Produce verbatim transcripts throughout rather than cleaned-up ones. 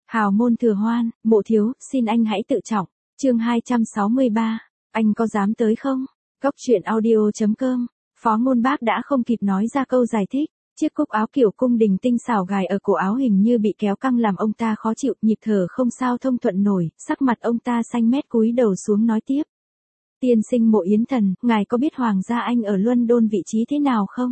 Hào môn thừa hoan, mộ thiếu, xin anh hãy tự trọng. Chương hai trăm sáu mươi ba, anh có dám tới không? Góc truyện audio.com. Phó Ngôn Bác đã không kịp nói ra câu giải thích. Chiếc cúc áo kiểu cung đình tinh xảo gài ở cổ áo hình như bị kéo căng làm ông ta khó chịu, nhịp thở không sao thông thuận nổi, sắc mặt ông ta xanh mét cúi đầu xuống nói tiếp. Tiên sinh Mộ Yến Thần, ngài có biết Hoàng gia Anh ở London vị trí thế nào không?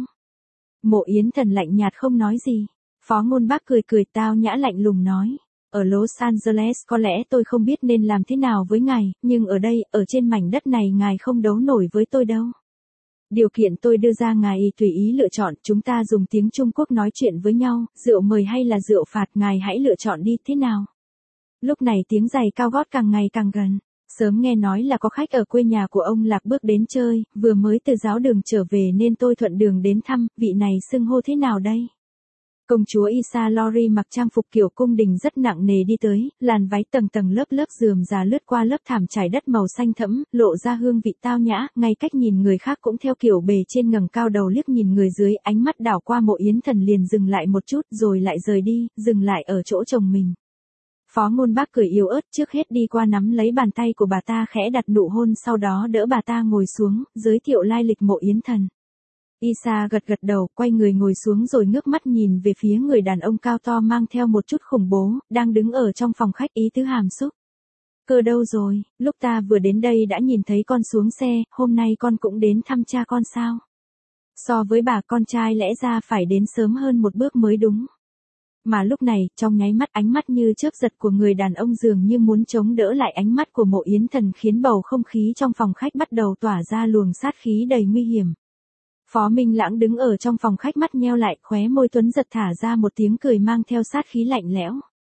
Mộ Yến Thần lạnh nhạt không nói gì. Phó Ngôn Bác cười cười tao nhã lạnh lùng nói. Ở Los Angeles có lẽ tôi không biết nên làm thế nào với ngài, nhưng ở đây, ở trên mảnh đất này ngài không đấu nổi với tôi đâu. Điều kiện tôi đưa ra ngài tùy ý lựa chọn, chúng ta dùng tiếng Trung Quốc nói chuyện với nhau, rượu mời hay là rượu phạt ngài hãy lựa chọn đi, thế nào? Lúc này tiếng giày cao gót càng ngày càng gần. Sớm nghe nói là có khách ở quê nhà của ông Lạc Bước đến chơi, vừa mới từ giáo đường trở về nên tôi thuận đường đến thăm, vị này xưng hô thế nào đây? Công chúa Isa Lori mặc trang phục kiểu cung đình rất nặng nề đi tới, làn váy tầng tầng lớp lớp rườm rà lướt qua lớp thảm trải đất màu xanh thẫm, lộ ra hương vị tao nhã, ngay cách nhìn người khác cũng theo kiểu bề trên ngẩng cao đầu liếc nhìn người dưới, ánh mắt đảo qua Mộ Yến Thần liền dừng lại một chút rồi lại rời đi, dừng lại ở chỗ chồng mình. Phó Ngôn Bác cười yếu ớt trước hết đi qua nắm lấy bàn tay của bà ta khẽ đặt nụ hôn sau đó đỡ bà ta ngồi xuống, giới thiệu lai lịch Mộ Yến Thần. Isa gật gật đầu, quay người ngồi xuống rồi ngước mắt nhìn về phía người đàn ông cao to mang theo một chút khủng bố, đang đứng ở trong phòng khách, ý tứ hàm xúc. Cơ đâu rồi, lúc ta vừa đến đây đã nhìn thấy con xuống xe, hôm nay con cũng đến thăm cha con sao? So với bà con trai lẽ ra phải đến sớm hơn một bước mới đúng. Mà lúc này, trong nháy mắt ánh mắt như chớp giật của người đàn ông dường như muốn chống đỡ lại ánh mắt của Mộ Yến Thần khiến bầu không khí trong phòng khách bắt đầu tỏa ra luồng sát khí đầy nguy hiểm. Phó Minh Lãng đứng ở trong phòng khách mắt nheo lại, khóe môi tuấn giật thả ra một tiếng cười mang theo sát khí lạnh lẽo.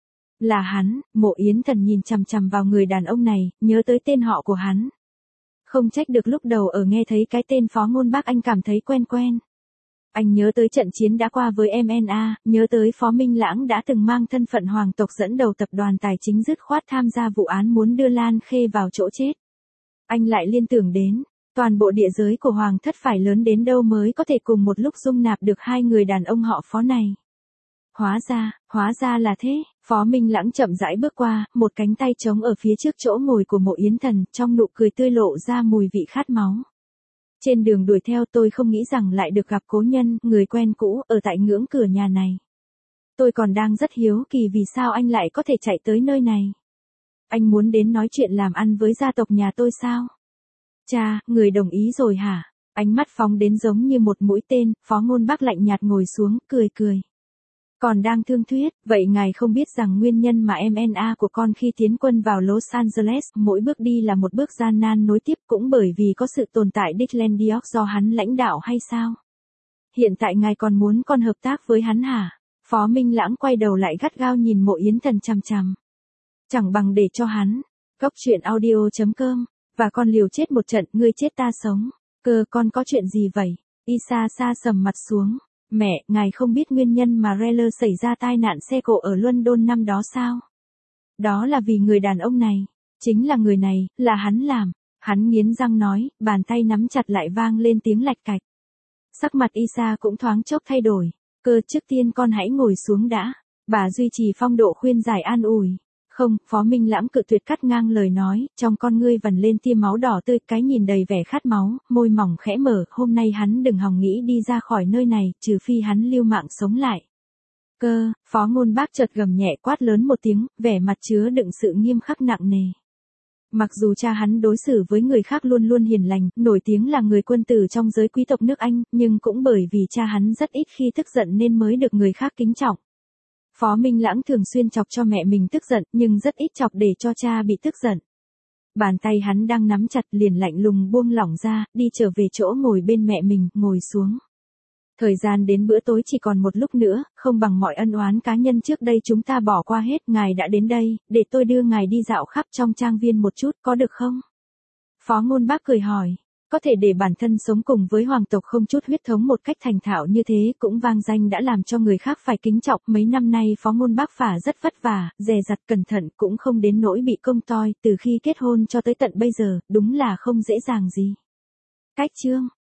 Là hắn, Mộ Yến Thần nhìn chằm chằm vào người đàn ông này, nhớ tới tên họ của hắn. Không trách được lúc đầu ở nghe thấy cái tên Phó Ngôn Bác anh cảm thấy quen quen. Anh nhớ tới trận chiến đã qua với em en a, nhớ tới Phó Minh Lãng đã từng mang thân phận hoàng tộc dẫn đầu tập đoàn tài chính dứt khoát tham gia vụ án muốn đưa Lan Khê vào chỗ chết. Anh lại liên tưởng đến, toàn bộ địa giới của hoàng thất phải lớn đến đâu mới có thể cùng một lúc dung nạp được hai người đàn ông họ Phó này. Hóa ra, hóa ra là thế, Phó Minh Lãng chậm rãi bước qua, một cánh tay trống ở phía trước chỗ ngồi của Mộ Yến Thần, trong nụ cười tươi lộ ra mùi vị khát máu. Trên đường đuổi theo tôi không nghĩ rằng lại được gặp cố nhân, người quen cũ, ở tại ngưỡng cửa nhà này. Tôi còn đang rất hiếu kỳ vì sao anh lại có thể chạy tới nơi này. Anh muốn đến nói chuyện làm ăn với gia tộc nhà tôi sao? Cha, người đồng ý rồi hả? Ánh mắt phóng đến giống như một mũi tên, Phó Ngôn Bác lạnh nhạt ngồi xuống, cười cười. Còn đang thương thuyết, vậy ngài không biết rằng nguyên nhân mà em en a của con khi tiến quân vào Los Angeles, mỗi bước đi là một bước gian nan nối tiếp cũng bởi vì có sự tồn tại Declan Diop do hắn lãnh đạo hay sao? Hiện tại ngài còn muốn con hợp tác với hắn hả? Phó Minh Lãng quay đầu lại gắt gao nhìn Mộ Yến Thần chằm chằm. Chẳng bằng để cho hắn. Góc truyện audio.com. Và con liều chết một trận, ngươi chết ta sống. Cơ con có chuyện gì vậy? Isa sa sầm mặt xuống. Mẹ, ngài không biết nguyên nhân mà Reller xảy ra tai nạn xe cộ ở London năm đó sao? Đó là vì người đàn ông này. Chính là người này, là hắn làm. Hắn nghiến răng nói, bàn tay nắm chặt lại vang lên tiếng lạch cạch. Sắc mặt Isa cũng thoáng chốc thay đổi. Cơ trước tiên con hãy ngồi xuống đã. Bà duy trì phong độ khuyên giải an ủi. Không, Phó Minh Lãng cự tuyệt cắt ngang lời nói, trong con ngươi vằn lên tia máu đỏ tươi, cái nhìn đầy vẻ khát máu, môi mỏng khẽ mở, hôm nay hắn đừng hòng nghĩ đi ra khỏi nơi này, trừ phi hắn lưu mạng sống lại. Cơ, Phó Ngôn Bác chợt gầm nhẹ quát lớn một tiếng, vẻ mặt chứa đựng sự nghiêm khắc nặng nề. Mặc dù cha hắn đối xử với người khác luôn luôn hiền lành, nổi tiếng là người quân tử trong giới quý tộc nước Anh, nhưng cũng bởi vì cha hắn rất ít khi tức giận nên mới được người khác kính trọng. Phó Minh Lãng thường xuyên chọc cho mẹ mình tức giận, nhưng rất ít chọc để cho cha bị tức giận. Bàn tay hắn đang nắm chặt liền lạnh lùng buông lỏng ra, đi trở về chỗ ngồi bên mẹ mình, ngồi xuống. Thời gian đến bữa tối chỉ còn một lúc nữa, không bằng mọi ân oán cá nhân trước đây chúng ta bỏ qua hết, ngài đã đến đây, để tôi đưa ngài đi dạo khắp trong trang viên một chút, có được không? Phó Ngôn Bác cười hỏi. Có thể để bản thân sống cùng với hoàng tộc không chút huyết thống một cách thành thạo như thế cũng vang danh đã làm cho người khác phải kính trọng. Mấy năm nay Phó Ngôn Bác phả rất vất vả, dè dặt cẩn thận cũng không đến nỗi bị công toi, từ khi kết hôn cho tới tận bây giờ, đúng là không dễ dàng gì. Cách chương